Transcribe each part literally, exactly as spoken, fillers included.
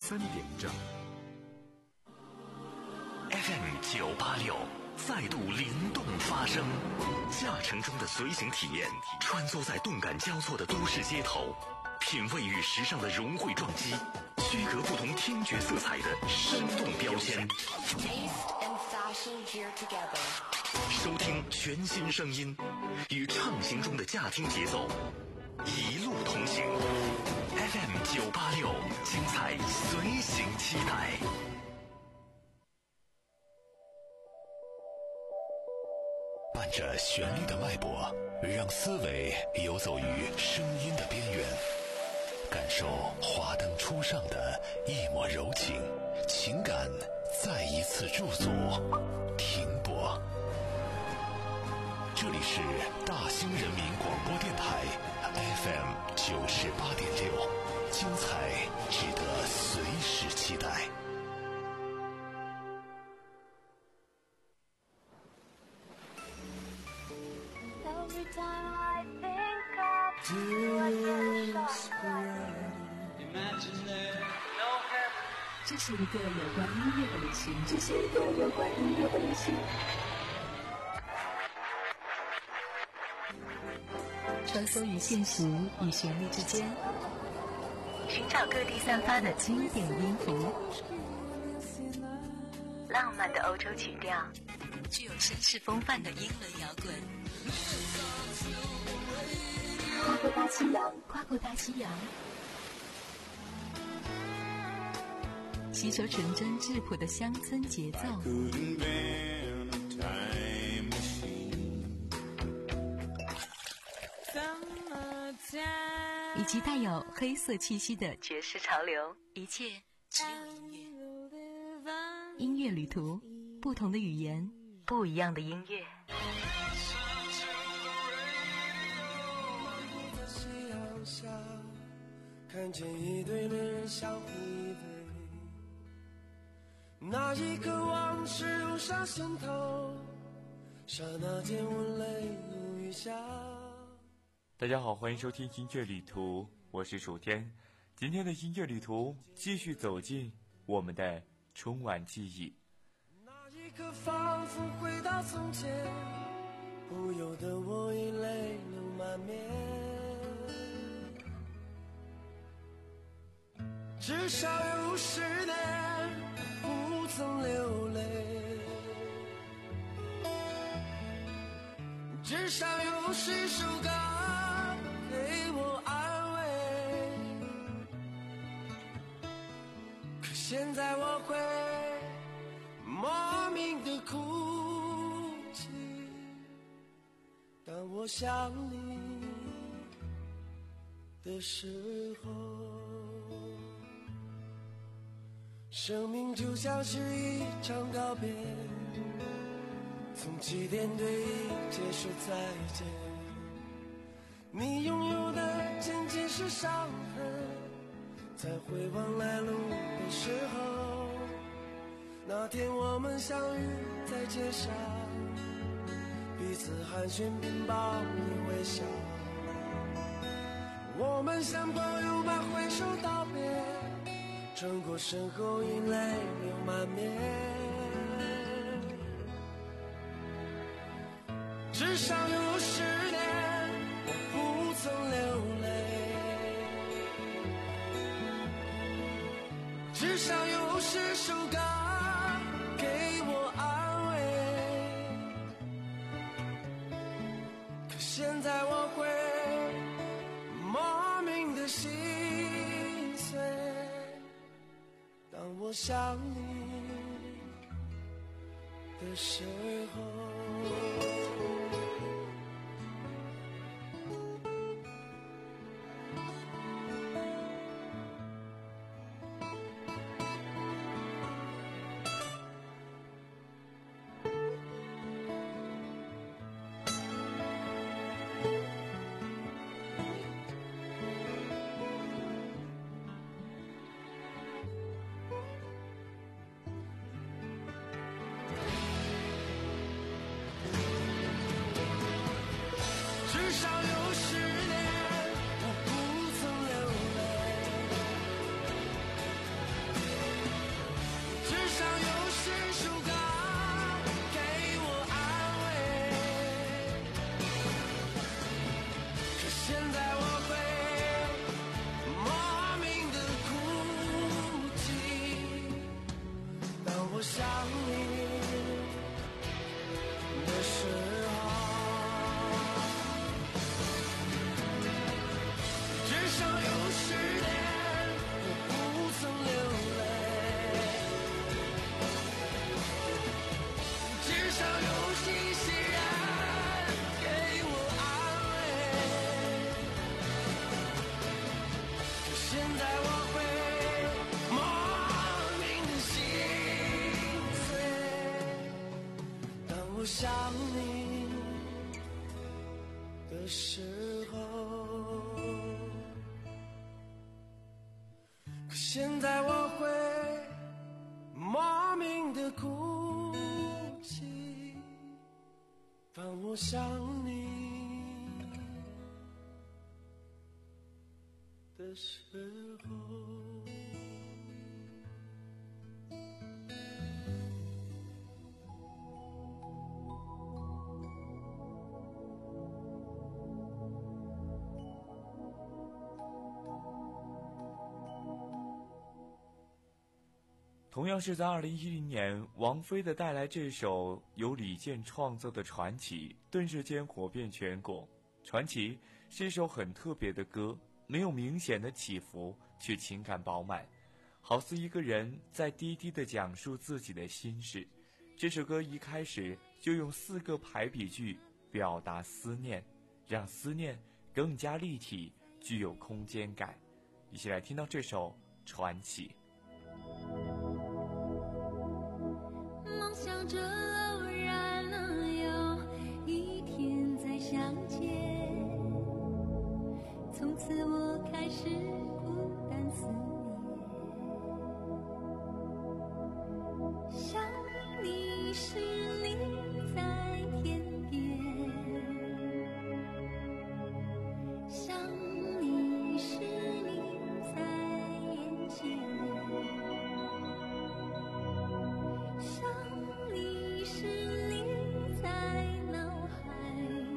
三点正。 F M 九八六再度灵动发声，驾乘中的随行体验，穿梭在动感交错的都市街头，品味与时尚的融汇撞击，区隔不同听觉色彩的生动标签。收听全新声音，与畅行中的驾听节奏一路同行。F M 九八六，精彩随行期待。伴着旋律的脉搏，让思维游走于声音的边缘，感受华灯初上的一抹柔情，情感再一次驻足停泊。这里是大兴人民广播电台 F M 九十八点六，精彩值得随时期待。 这是一个有关音乐的旅行，这是一个有关音乐的旅行。穿梭于现实与旋律之间，寻找各地散发的经典音符，浪漫的欧洲曲调，具有绅士风范的英伦摇滚。跨过大西洋，跨过大西洋，吸收纯真质朴的乡村节奏，以及带有黑色气息的爵士潮流，一切只有音乐。音乐旅途，不同的语言，不一样的音乐。 看见一对恋人相互依偎，那一刻往事涌上心头，刹那间我泪如雨下。 大家好，欢迎收听音乐旅途，我是楚天。今天的音乐旅途继续走进我们的春晚记忆。 那一刻仿佛回到从前，不由得我已泪流满面。至少有十年不曾流泪，至少有十首歌给我安慰。可现在我会莫名的哭泣，当我想你的时候。生命就像是一场告别，从起点对一切说再见。你拥有的仅仅是伤痕，在回望来路的时候，那天我们相遇在街上，彼此寒暄并报以微笑，我们像朋友般挥手道别，转过身后已泪流满面。至少有十年我不曾流泪，至少有十首歌给我安慰。可现在我会莫名的心碎，当我想你的时候。 想你的时候，至少有十年我不曾流泪，至少有新鲜人给我安慰。可现在我会莫名的心碎，当我想你的时候。可现在我会莫名的哭泣，当我想你的时候。 同样是在二零一零年，王菲的带来这首由李健创作的《传奇》，顿时间火遍全国。《传奇》是一首很特别的歌，没有明显的起伏，却情感饱满，好似一个人在低低地讲述自己的心事。这首歌一开始就用四个排比句表达思念，让思念更加立体，具有空间感。一起来听到这首《传奇》。 梦想着偶然能有一天再相见，从此我开始孤单思念，想你时你在天边，想你时你在眼前，想你时你在脑海，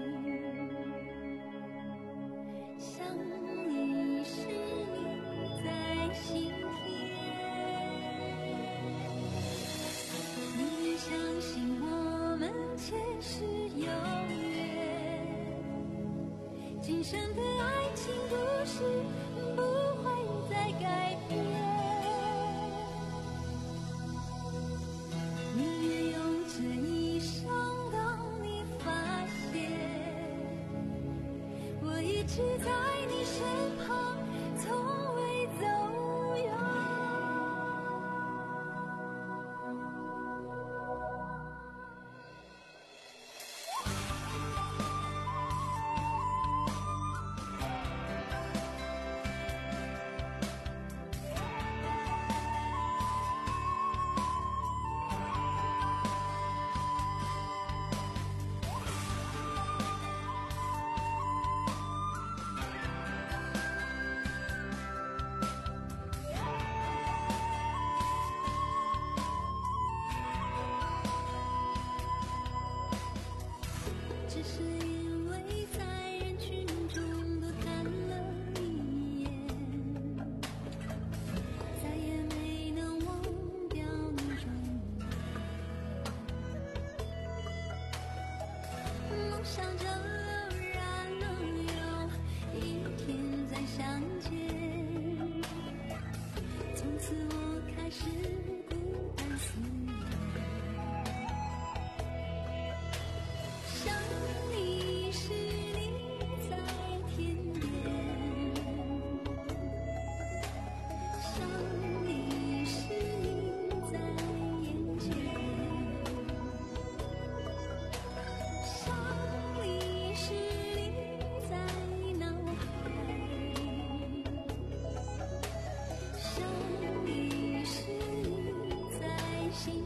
想你时你在心田。宁愿相信我们前世有缘，今生的爱情故事不会再改变。宁愿用这一生等你发现，我一直在你身旁，从未走远。只是因为在人群中多看了一眼，再也没能忘掉那双眼。梦想着偶然能有一天再相见，从此我开始孤单思念。想你时你在天边，想你时你在眼前，想你时你在脑海，想你时你在心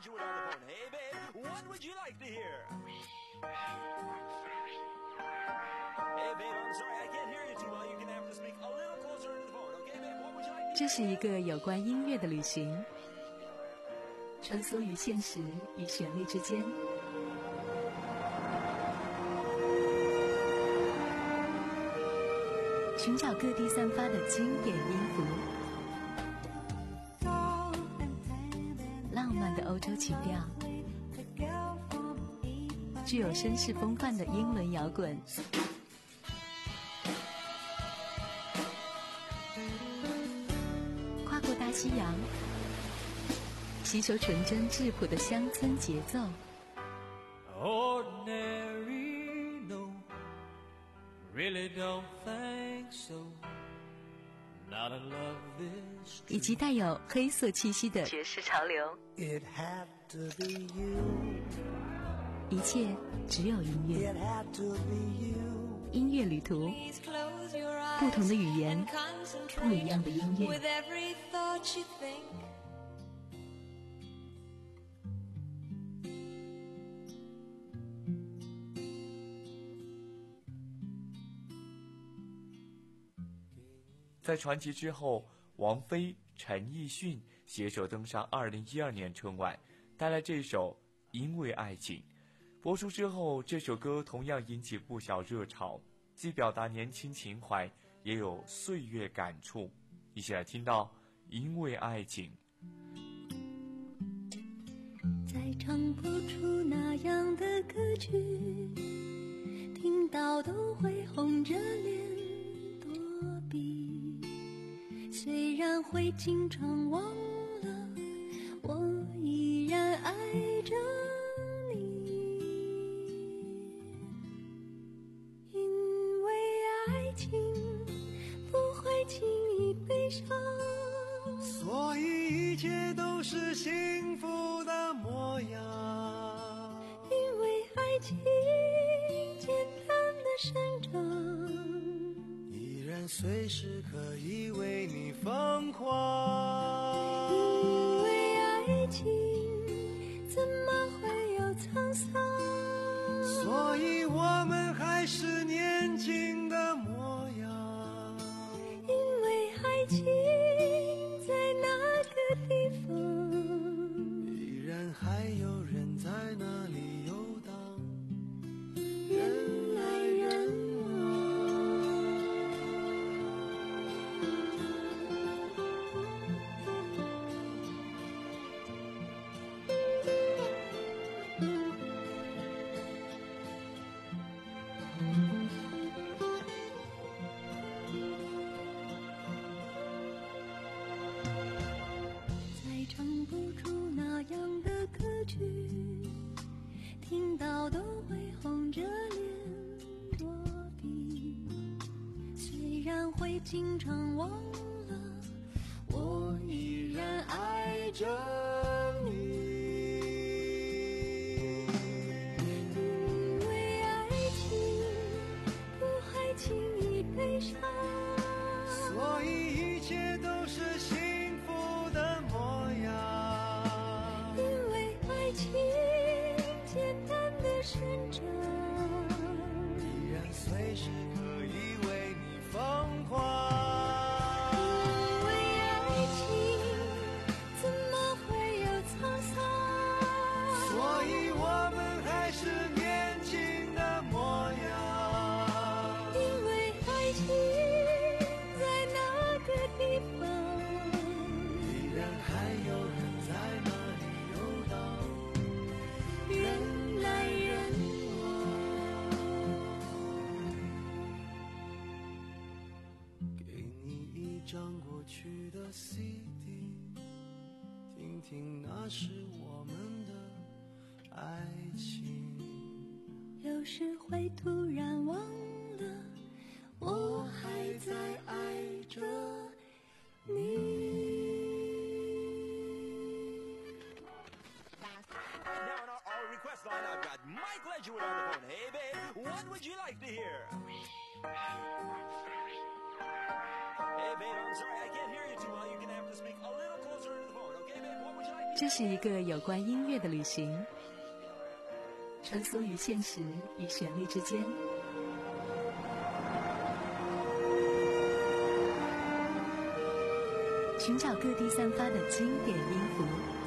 graduate on the phone. Hey, babe, what would you like to hear? Hey, babe, I'm sorry, I can't hear you too well. You're gonna have to speak a little closer to the phone, okay, babe? What would you like to hear? 这是一个有关音乐的旅行，穿梭于现实与旋律之间。寻找各地散发的经典音符，浪漫的欧洲情调，具有绅士风范的英伦摇滚，跨过大西洋，吸收纯真质朴的乡村节奏。 Ordinary, no, really don't think so. Not in love this 以及带有黑色气息的爵士潮流， It had to be you. 一切只有音乐。 It had to be you. 音乐旅途， Please close your eyes 不同的语言， and concentrate 不一样的音乐。 with every thought you think. 《在传奇之后，王菲、陈奕迅携手登上二零一二年春晚，带来这首《因为爱情》。播出之后，这首歌同样引起不小热潮，既表达年轻情怀，也有岁月感触。一起来听到《因为爱情》。 再唱不出那样的歌曲，听到都会红着脸躲避。虽然会经常忘了，我依然爱着你。因为爱情不会轻易悲伤， 所以一切都是幸福的模样。 因为爱情简单的生长， 依然随时可以为你疯狂。 因为爱情怎么会有沧桑， 所以我们还是年轻的模样。 因为爱情在那个地方， 依然还有人在那里游荡，人来人再唱不出那样的歌曲，听到都会红着脸躲避。虽然会经常忘了，我依然爱着你。因为爱情不会轻易悲伤， 所以一切都是幸福的模样。 因为爱情简单的生长， 依然随时可以为你疯狂。 因为爱情怎么会有沧桑， 所以我们还是年轻的模样。 因为爱情在那个地方， 依然还有人在那里游荡， 人来人往。 给你一张过去的 C D， 听听那是我们的爱情。 有时会突然忘了，我还在爱着你。 Now on our, our request line, I've got Mike Ledgerwood on the phone. Hey, babe, what would you like to hear? Hey, babe, I'm sorry, I can't hear you too well. You're gonna have to speak a little closer to the phone, okay, babe? What would you like to hear? 这是一个有关音乐的旅行，穿梭于现实与旋律之间，寻找各地散发的经典音符，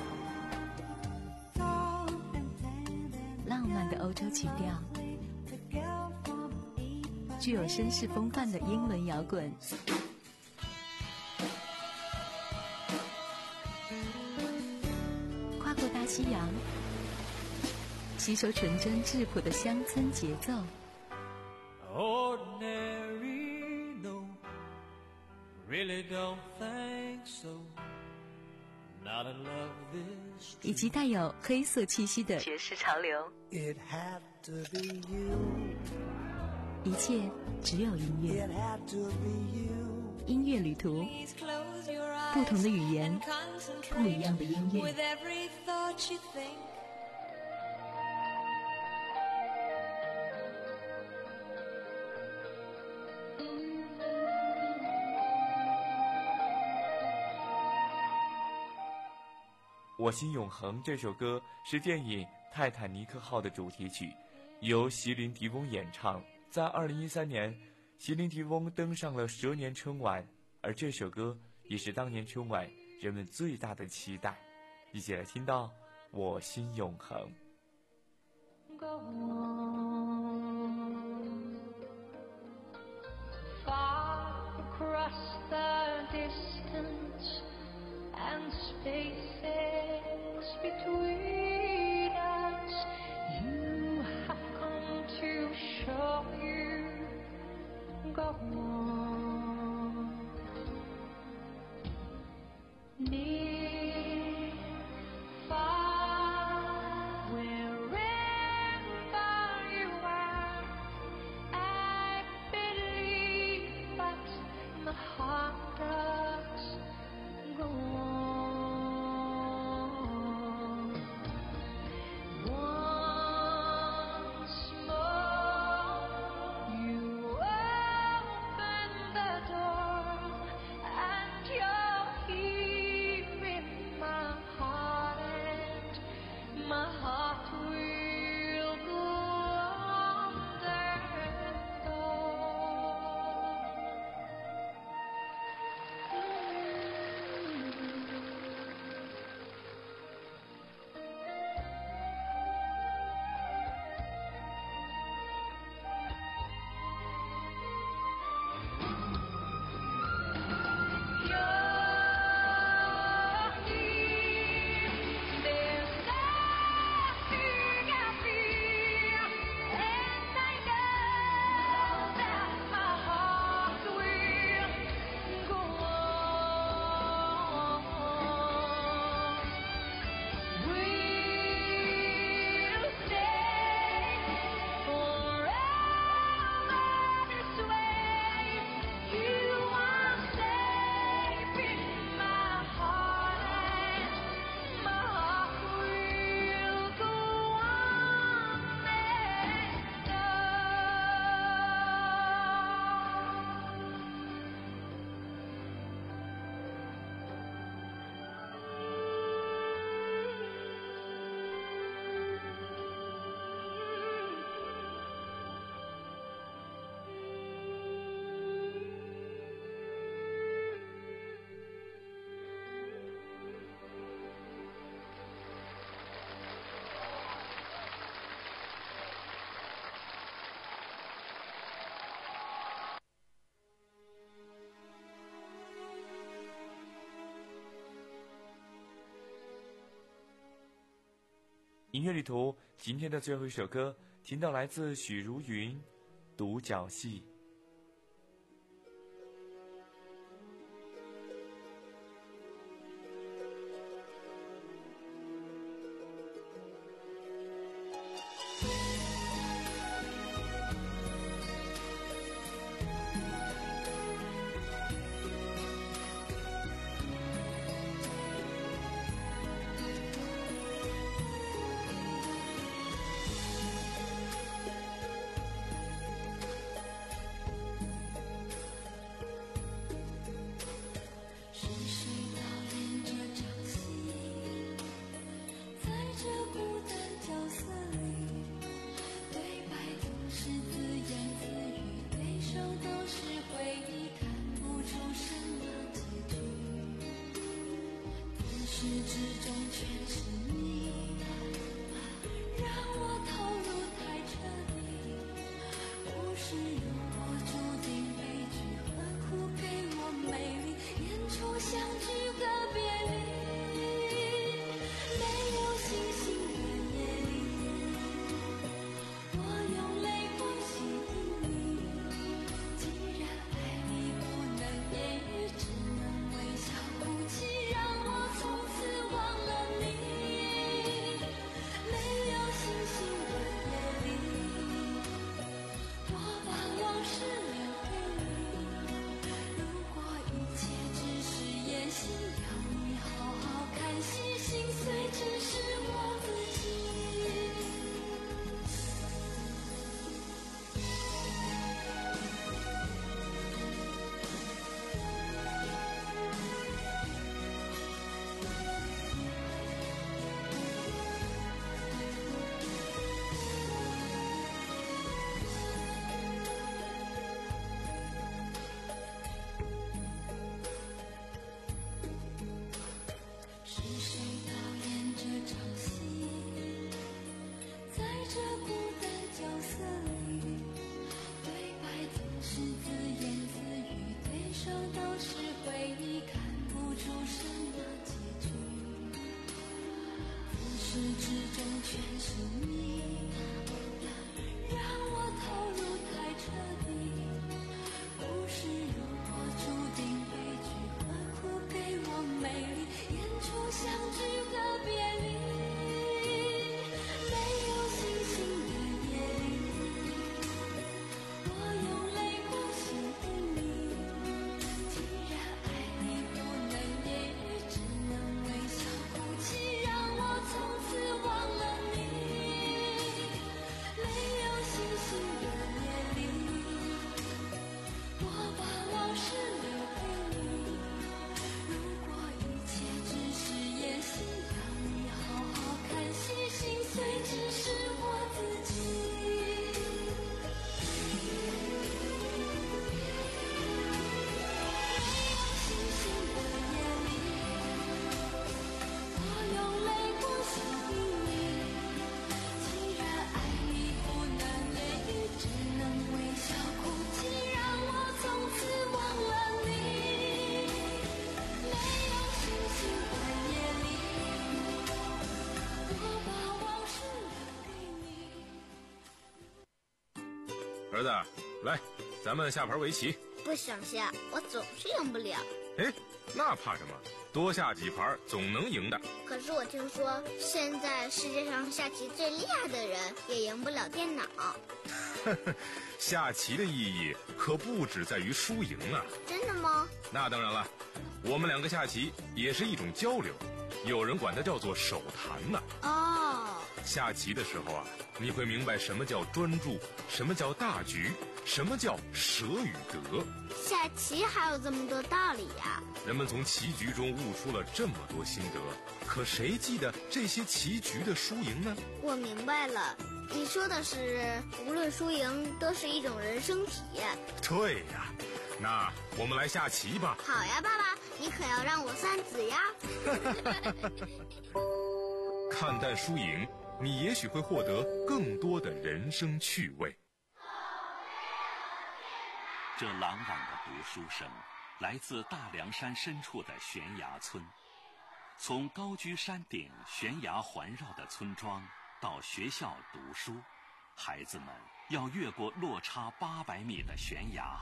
浪漫的欧洲曲调，具有绅士风范的英伦摇滚，跨过大西洋，吸收纯真质朴的乡村节奏。 Ordinary, no, really don't think so. Not in love this 以及带有黑色气息的爵士潮流。 It had to be you. 一切只有音乐。 It had to be you. 音乐旅途，不同的语言，不一样的音乐。 With every thought you think. 《我心永恒》这首歌是电影《泰坦尼克号》的主题曲，由席琳·迪翁演唱。在二零一三年，席琳·迪翁登上了蛇年春晚，而这首歌也是当年春晚人们最大的期待。一起来听到《我心永恒》。 Go on, far across the distance and spaces between us, you have come to show you. Go on, near, far, wherever you are, I believe that my heart does. Go on, once more you open the door, and you're here in my heart, and my heart will go on there. 《音乐旅途》今天的最后一首歌，听到来自许茹芸《独角戏》。 之中全是你，让我投入太彻底。故事有我注定悲剧，何苦给我美丽，演出相聚和别离。没有星星的夜里，我用泪光吸引你。既然爱你不能言语，只能微笑哭泣，让我从此忘了你。没有星星的夜里，我把往事留给你。如果一切只是演戏，要你好好看戏，心碎只是我自己。是谁导演这场戏？在这孤单角色里，对白总是自言自语，对手都是回忆，看不出什么结局。自始至终全是你，让我投入太彻底。故事如果注定悲剧，何苦给我美丽，演出相聚和别离。没有星星的夜里，我用泪光吸引你。既然爱你不能言语，只能微笑哭泣，让我从此忘了你。没有星星的夜里，我把往事留给你。如果一切只是演戏，让你好好看戏，心碎只是我自己。没有星星的夜里，我用泪光吸引你。既然爱你不能言语，只能微笑哭泣，让我从此忘了你。没有星星的夜里，我把往事留给你。 儿子，来，咱们下盘围棋。 不想下，我总是赢不了。 哎，那怕什么？多下几盘总能赢的。 可是我听说，现在世界上下棋最厉害的人也赢不了电脑。 下棋的意义可不只在于输赢啊。 真的吗？ 那当然了，我们两个下棋也是一种交流，有人管它叫做手谈呢。 哦， 下棋的时候啊，你会明白什么叫专注，什么叫大局，什么叫舍与得。 下棋还有这么多道理呀、 人们从棋局中悟出了这么多心得，可谁记得这些棋局的输赢呢？ 我明白了，你说的是无论输赢都是一种人生体验。 对呀，那我们来下棋吧。 好呀，爸爸，你可要让我三子呀。 看淡输赢，你也许会获得更多的人生趣味。 这朗朗的读书声来自大凉山深处的悬崖村。从高居山顶悬崖环绕的村庄到学校读书，孩子们要越过落差八百米的悬崖，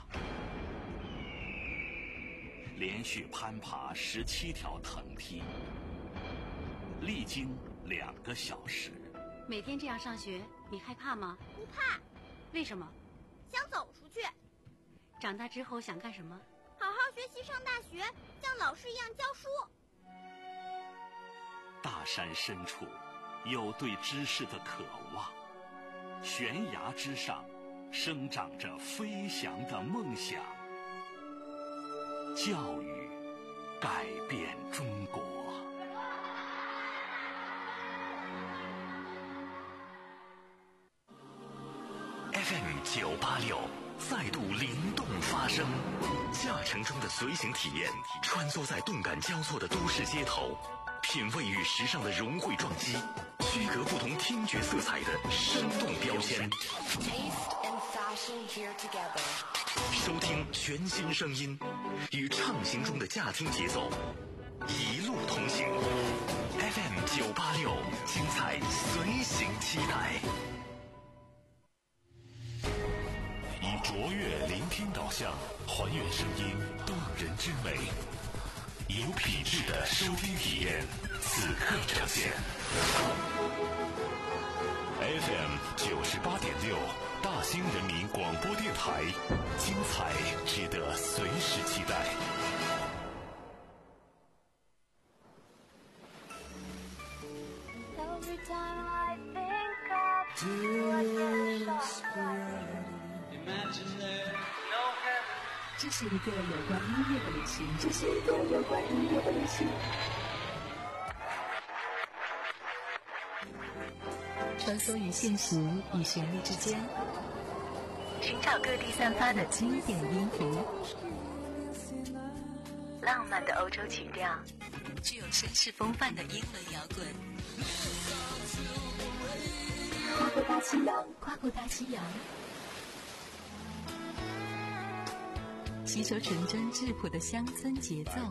连续攀爬十七条藤梯，历经两个小时。 每天这样上学，你害怕吗？ 不怕。 为什么？ 想走出去。 长大之后想干什么？ 好好学习，上大学，像老师一样教书。 大山深处有对知识的渴望，悬崖之上生长着飞翔的梦想。教育改变中国。 F M 九八六再度灵动发声，驾乘中的随行体验，穿梭在动感交错的都市街头， 品味与时尚的融汇撞击，区隔不同听觉色彩的生动标签。收听全新声音，与畅行中的驾听节奏一路同行。F M 九八六，精彩随行期待。 以卓越聆听导向，还原声音动人之美，有品质的收听体验，此刻呈现。F M 九十八点六，大兴人民广播电台，精彩值得随时期待。 这是一个有关音乐的旅行，这是一个有关音乐的旅行。穿梭于现实与旋律之间，寻找各地散发的经典音符，浪漫的欧洲曲调，具有绅士风范的英伦摇滚。跨过大西洋，跨过大西洋，吸收纯真质朴的乡村节奏，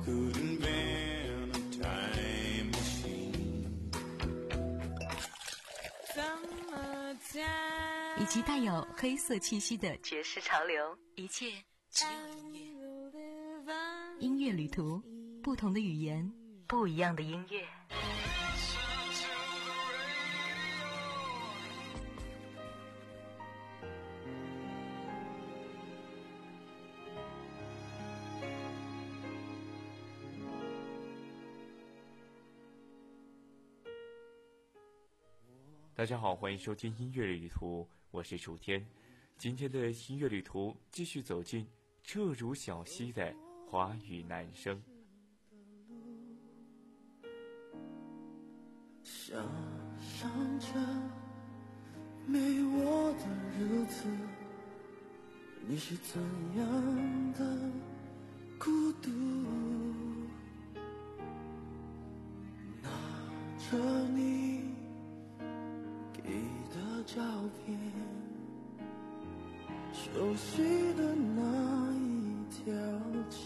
以及带有黑色气息的爵士潮流，一切只有音乐。音乐旅途，不同的语言，不一样的音乐。 大家好，欢迎收听音乐旅途，我是楚天。今天的音乐旅途继续走进彻如小溪的华语男声。 想象着没我的日子，你是怎样的孤独，拿着你给的照片，熟悉的那一条街，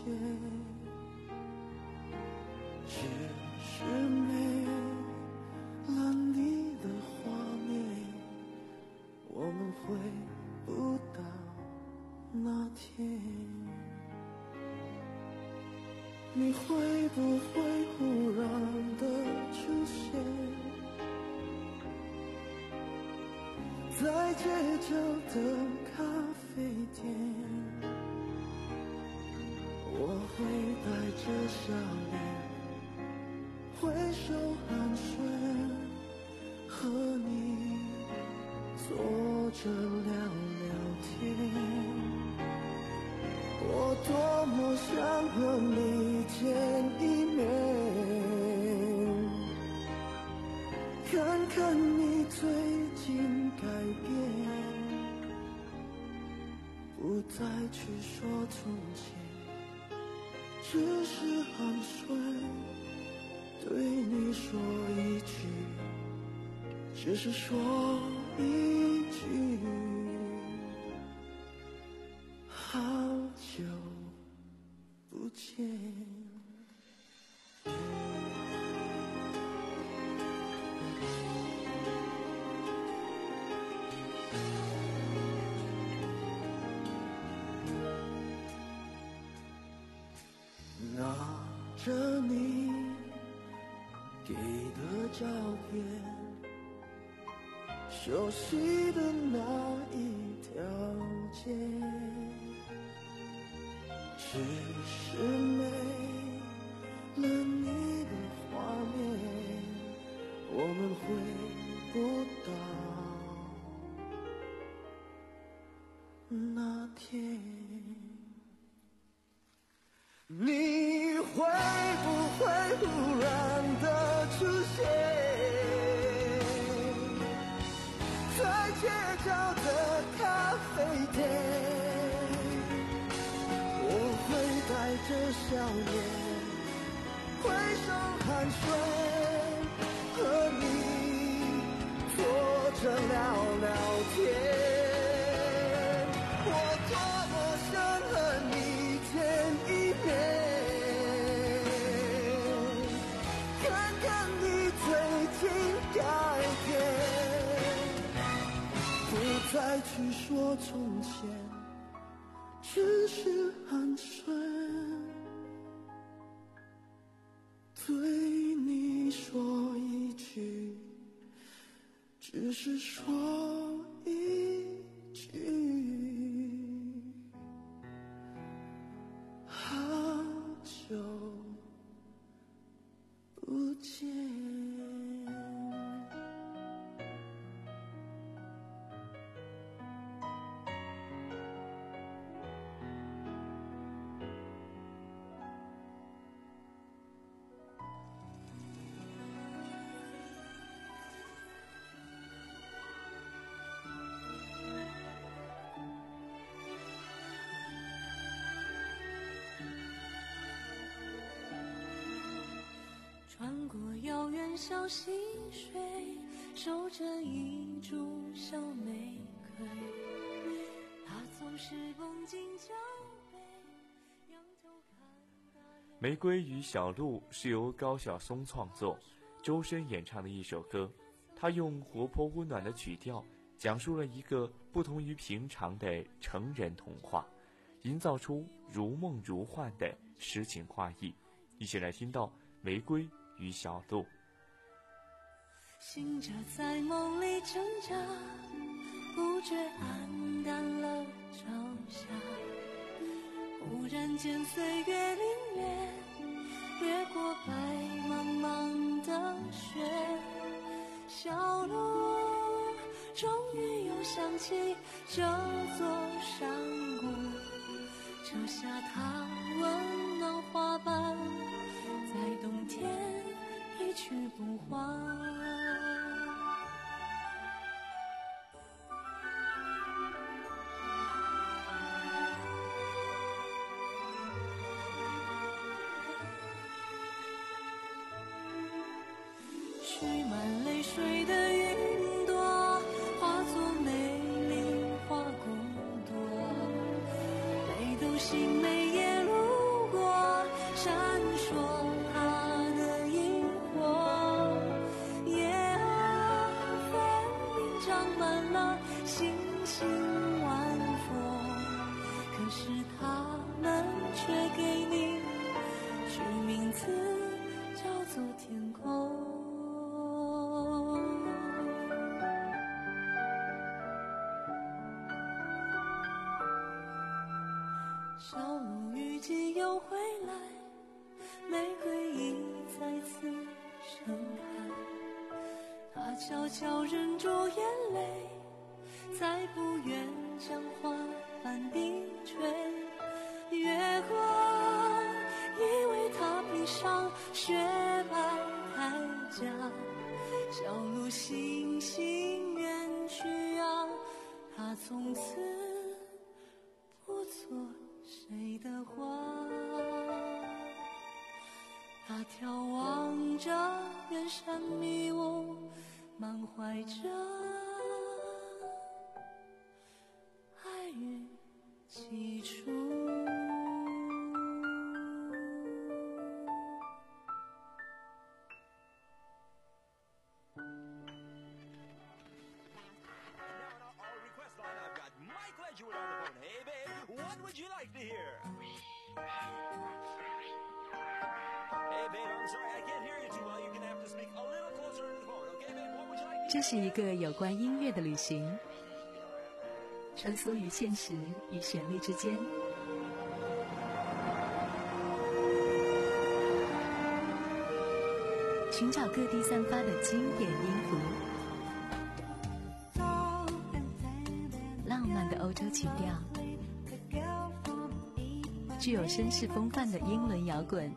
只是没了你的画面，我们回不到那天。你会不会忽然的出现在街角的咖啡店，我会带着笑脸挥手寒暄，和你坐着聊聊天。我多么想和你见一面，看看你最近改变，不再去说从前，只是寒暄，对你说一句，只是说一句，好久不见。拿着你给的照片，熟悉的那一条街，只是没了你的画面，我们回不到那天。你会不会忽然的出现在街角的咖啡店，我会带着笑脸回首寒水，和你坐着聊聊天。我多么想和你见一面，看看你最近改变，不再去说从前，只是寒暄，对你说一句，只是说一句，好久不见。 穿过遥远小溪水，守着一株小玫瑰，它总是绷紧脚背，仰头看大雁。 玫瑰与小鹿是由高晓松创作，周深演唱的一首歌。他用活泼温暖的曲调，讲述了一个不同于平常的成人童话，营造出如梦如幻的诗情画意。一起来听到玫瑰与小鹿。 醒着在梦里挣扎，不觉黯淡了朝霞，忽然间岁月凛冽，掠过白茫茫的雪，小路终于又想起这座山谷，折下它温暖花瓣，在冬天一去不还。蓄满泪水的云朵，化作美丽花骨朵，北斗星每夜路过，闪烁它的萤火。夜啊，分明长满了星星万佛，可是它们却给你取名字叫做天空。小鹿雨季又回来，玫瑰已再次盛开，它悄悄忍住眼泪，再不愿将花瓣低垂。月光以为它披上雪白铠甲，小鹿悻悻远去啊，它从此不做谁的花。他眺望着远山迷雾，满怀着爱与起初。 这是一个有关音乐的旅行，穿梭于现实与旋律之间，寻找各地散发的经典音符，浪漫的欧洲曲调，具有绅士风范的英伦摇滚，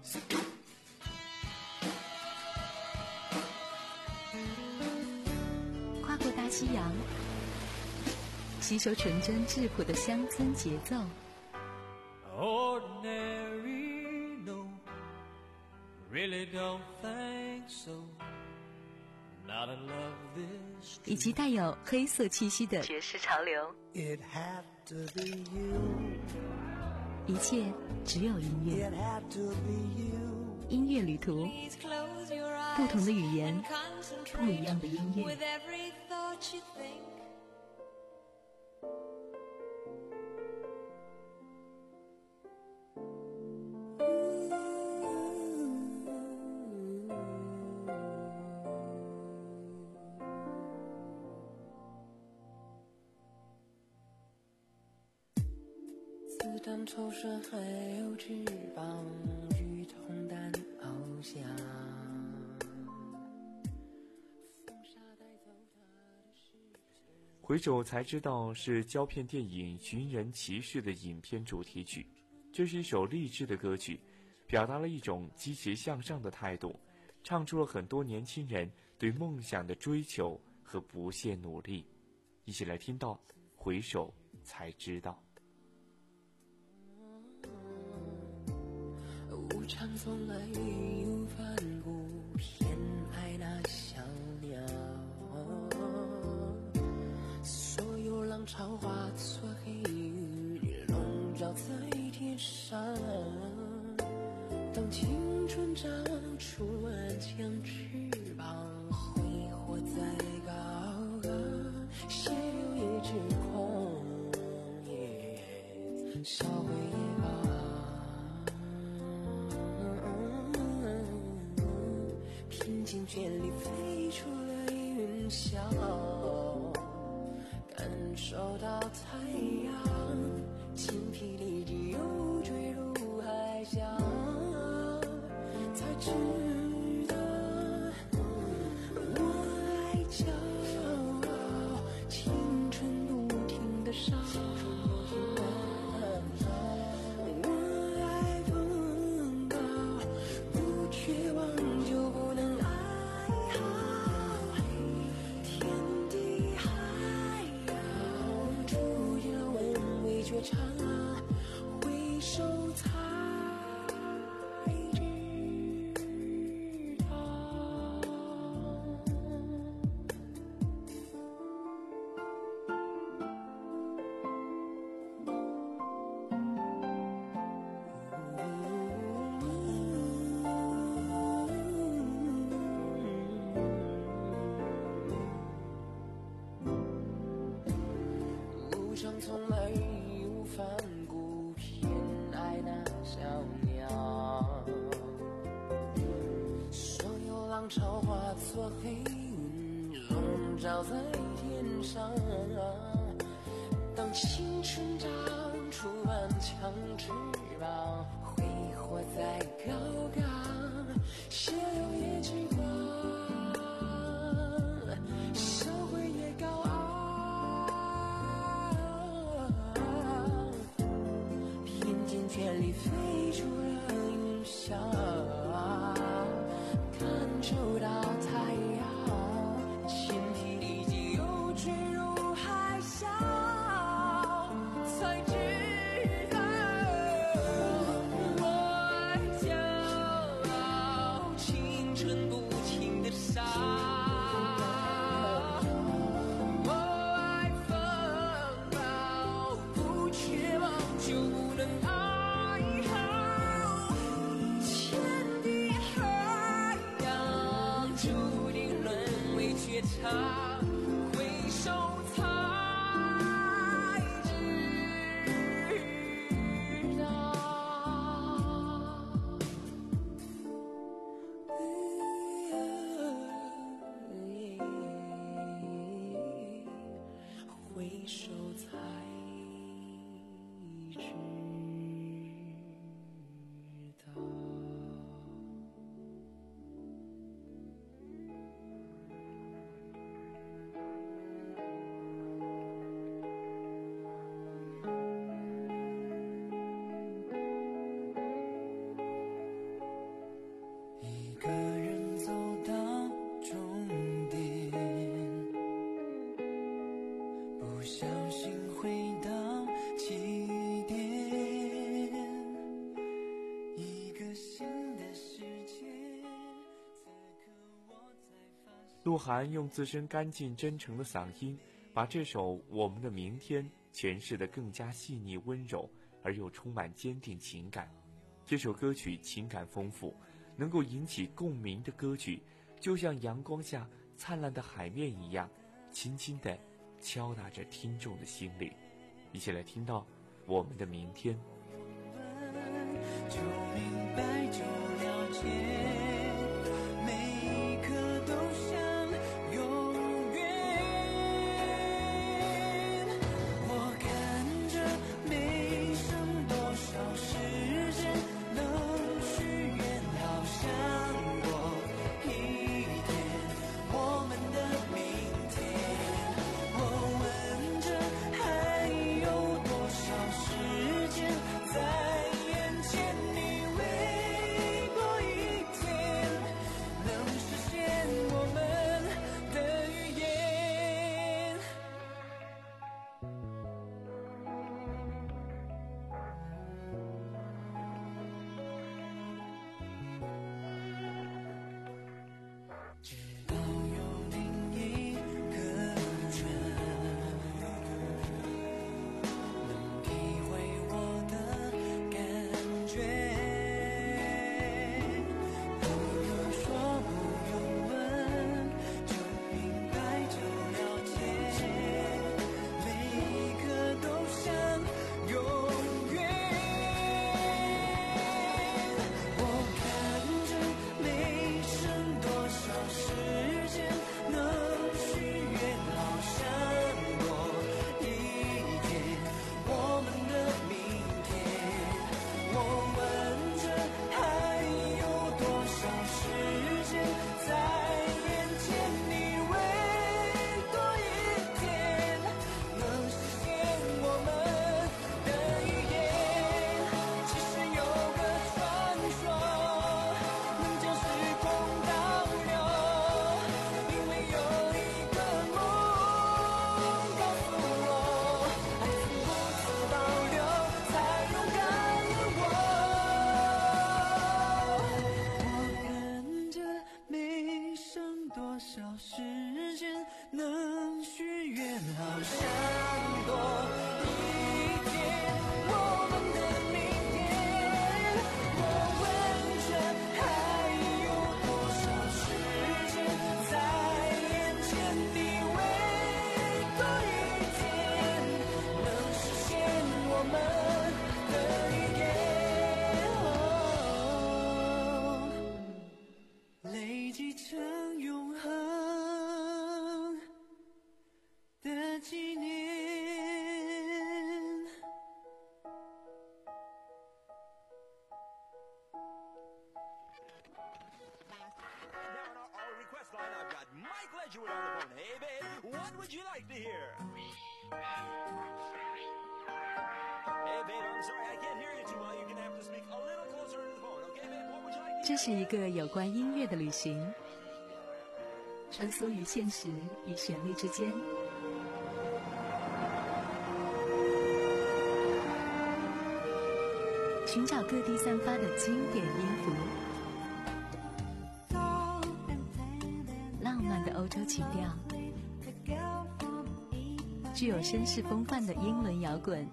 跨过大西洋，吸收纯真质朴的乡村节奏。 Ordinary, no really don't think so. Not in love this 以及带有黑色气息的爵士潮流。 It had to be you. 一切只有音乐。 It had to be you. 音乐旅途， Please close your eyes 不同的语言， and 不一 concentrate 样的音 with 乐。 every thought you think. Ooh. 子弹抽射还有翅膀，雨同弹翱翔。 回首才知道是胶片电影《寻人启事》的影片主题曲。这是一首励志的歌曲，表达了一种积极向上的态度，唱出了很多年轻人对梦想的追求和不懈努力。一起来听到回首才知道。 无常从来无反顾，偏爱那小鸟。所有浪潮化作黑云，笼罩在天上。当青春长出顽强翅膀，挥霍在高岗，血流也之狂野，烧毁也罢。拼尽全力飞出了云霄，感受到太阳精疲力尽又坠入海峡，才知道我爱骄傲，青春不停地烧。从来无反顾，偏爱那小鸟。所有浪潮化作黑云，笼罩在天上。当青春长出顽强翅膀，挥霍在高岗，血流也之光，烧毁也高傲。全力飞出了云霄，感受到太阳精疲力尽又坠入海啸，才知道我爱骄傲，青春不停地烧。我爱疯狂，不绝望就不能爱。回首才知道，回首才知道。 鹿晗用自身干净真诚的嗓音，把这首《我们的明天》诠释得更加细腻温柔，而又充满坚定情感。这首歌曲情感丰富，能够引起共鸣的歌曲，就像阳光下灿烂的海面一样，轻轻地敲打着听众的心灵。一起来听到《我们的明天》。 就明白就了解，每一刻都像永远。我看着没剩多少时间，能许愿好像多一天，我们的明天。我问着还有多少时间在这是一个有关音乐的旅行，穿梭于现实与旋律之间，寻找各地散发的经典音符，浪漫的欧洲情调，具有绅士风范的英伦摇滚，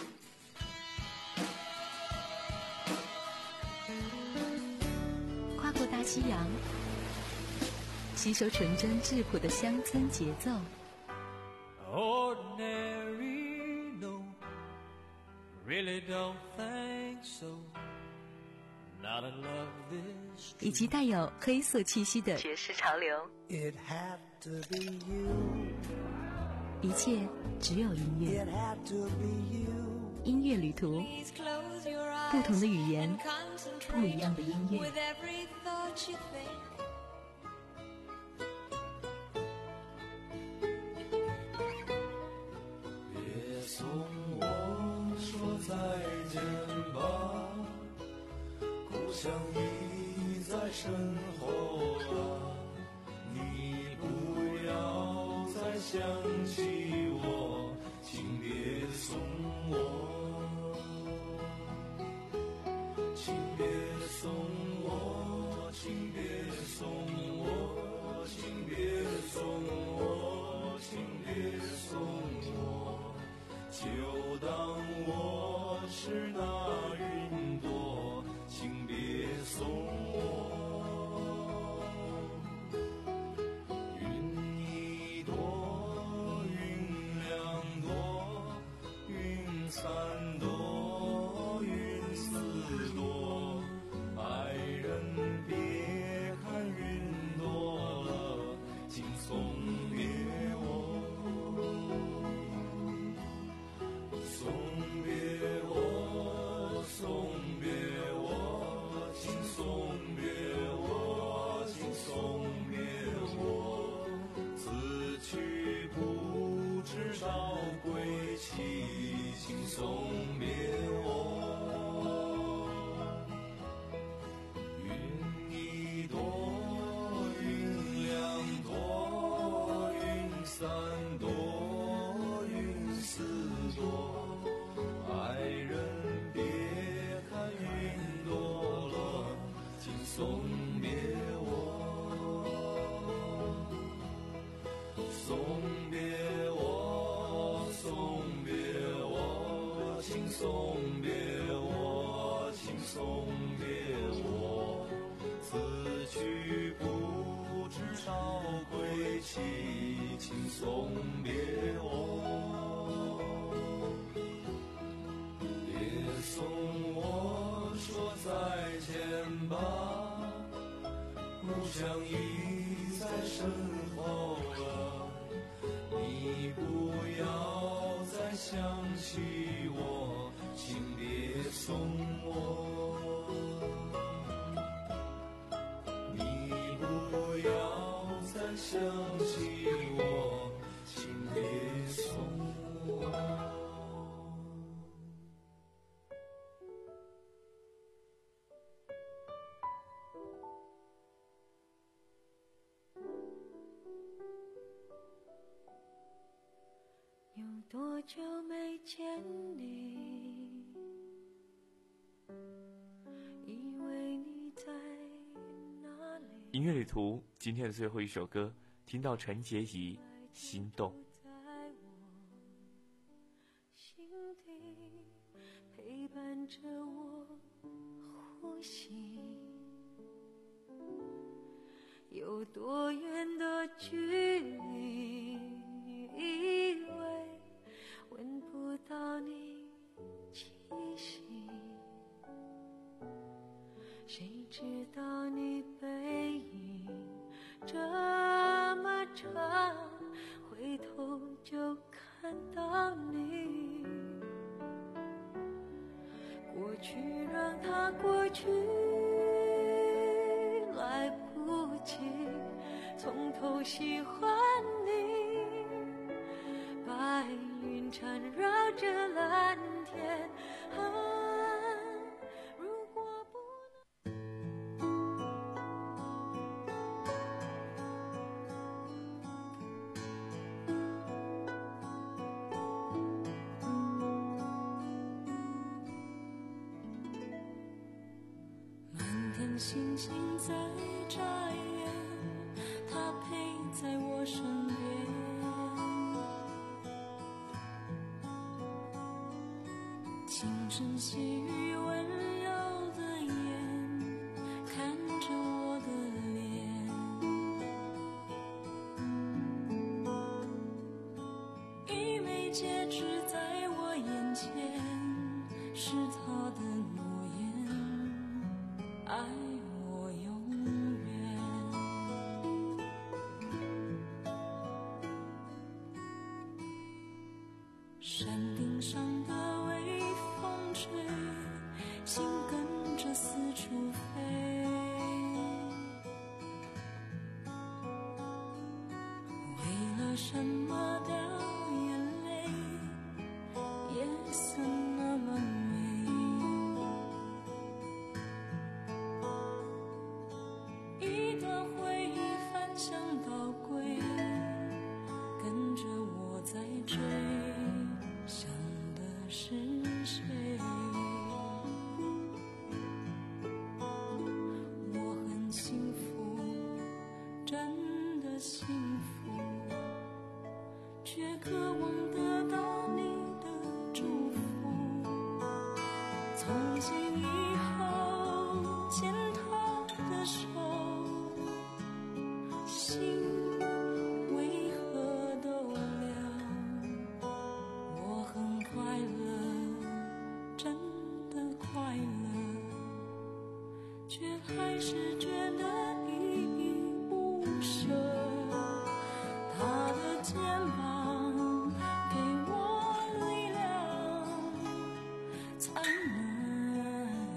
跨过大西洋，吸收纯真质朴的乡村节奏。 Ordinary, no, really don't think so. Not in love this. 以及带有黑色气息的爵士潮流。 It had to be you. 一切只有音乐。 It had to be you. 音乐旅途，不同的语言，不一样的音乐。 别送我说再见吧，故乡已在身后啊，你不要再想起我，请别送我，请别送我，请别送我，请别送别我。云一朵，云两朵，云三朵，云四朵，爱人别看云多了，请送别我。送别我，送别我，请送别我，请送别我。此去不知道归期，请送别我。别送我说再见吧，故乡已在身后了。你不要再想起我，请别送我。你不要再想起我，请别送我。 有多久没见你，以为你在哪里。 音乐旅途今天的最后一首歌，听到陈洁仪心动。 在我心底陪伴着我呼吸，有多远的距离，以为闻不到你气息，谁知道你背影这么长，回头就看到你。过去让它过去，来不及从头喜欢你。白云缠绕着蓝天，啊，如果不满天星星在眨眼，它陪在我身边。轻声细语温柔的眼，看着我的脸。一枚戒指在我眼前，是他的诺言，爱我永远。山顶上的微风吹，心跟着四处飞。为了什么掉眼泪，夜色那么美。一段回忆翻箱倒柜，跟着我在追。想的是谁？我很幸福，真的幸福，却渴望得到你的祝福。从今以后牵他的手，心为何都凉？我很快乐，真的快乐，却还是觉得依依不舍。他的肩膀给我力量，灿烂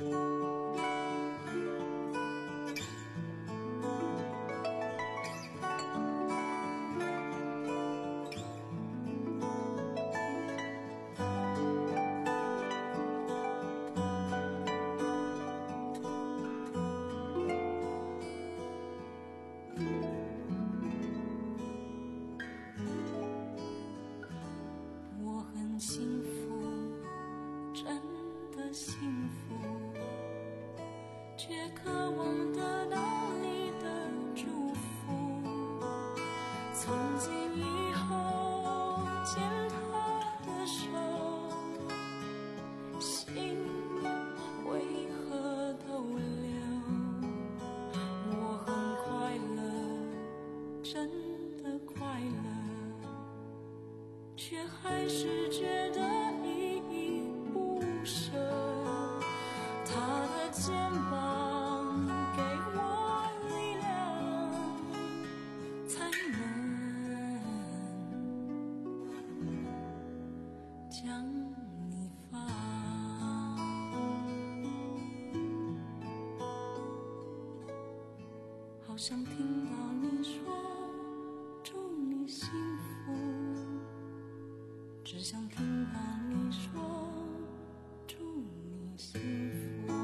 好想听到你说祝你幸福，只想听到你说祝你幸福。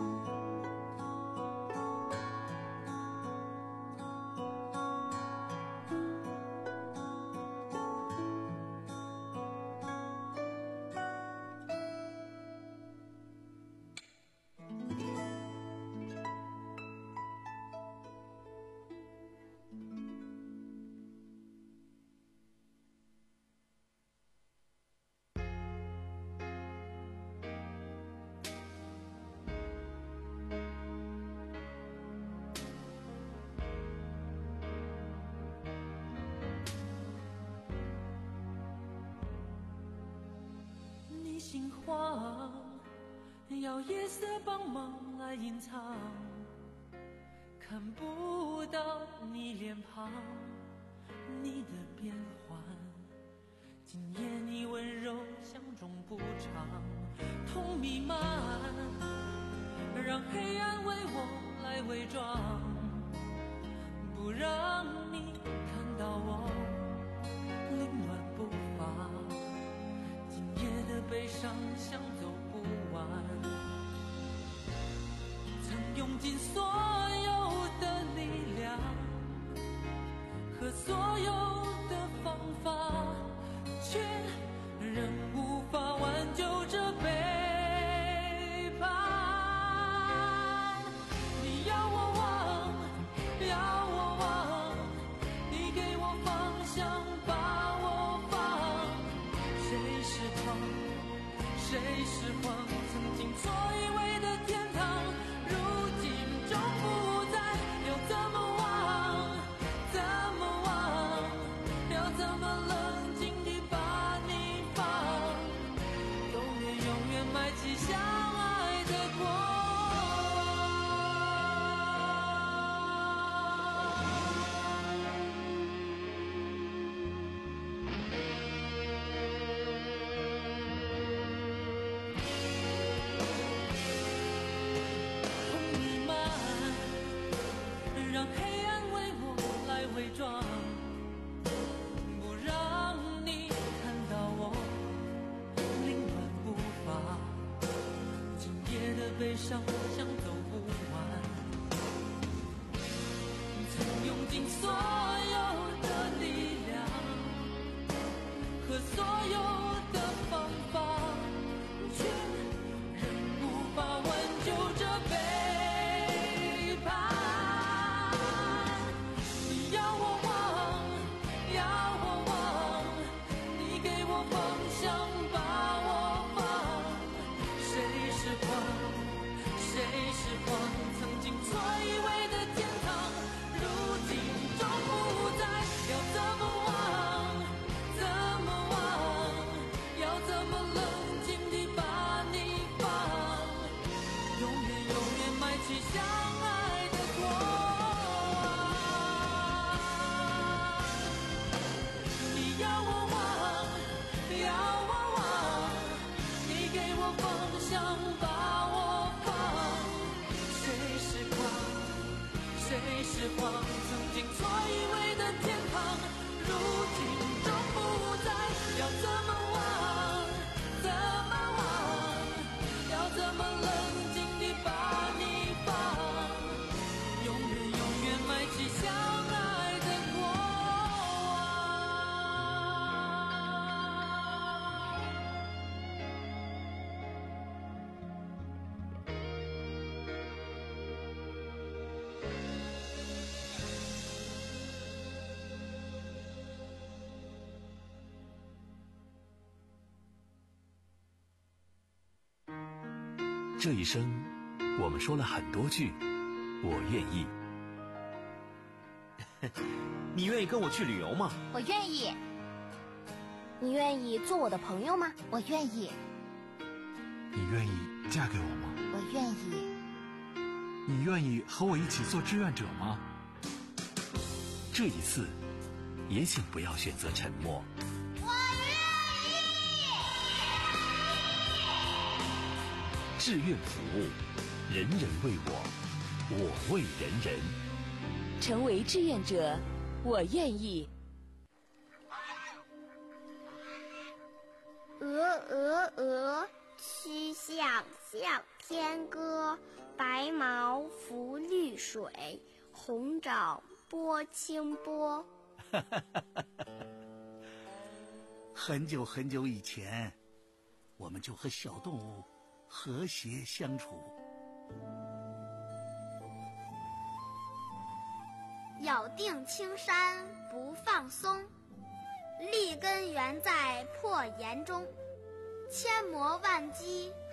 心慌，要夜色帮忙来隐藏，看不到你脸庞，你的变幻。今夜你温柔像种补偿，痛弥漫，让黑暗为我来伪装，不让你看到我凌乱步伐。今夜的悲伤想走不完，曾用尽所有的力量和所有的方法，却仍无法挽救这背叛。你要我忘，要我忘，你给我方向把我放，谁是狂，谁是谎，曾经错以为的天堂，如今终不在，要怎么忘，怎么忘，要怎么冷静地把你放，永远永远埋起相爱的光。让黑暗为我来伪装，不让你看到我凌乱步伐。今夜的悲伤想走不完，曾用尽所有的力量和所有的方法，却仍无法挽救这背叛。谁是谎，曾经错以为的天堂，如今都不在。要怎么忘？怎么忘？要怎么冷静地把你放？永远永远埋起相爱的过这一生，我们说了很多句“我愿意”。 你愿意跟我去旅游吗？ 我愿意。你愿意做我的朋友吗？我愿意。 你愿意嫁给我吗？ 我愿意。 你愿意和我一起做志愿者吗？ 这一次，也请不要选择沉默。志愿服务，人人为我，我为人人。 成为志愿者，我愿意。 鹅鹅鹅，曲项向天歌。白毛浮绿水，红掌拨清波。 很久很久以前，我们就和小动物和谐相处。 咬定青山不放松，立根原在破岩中，千磨万击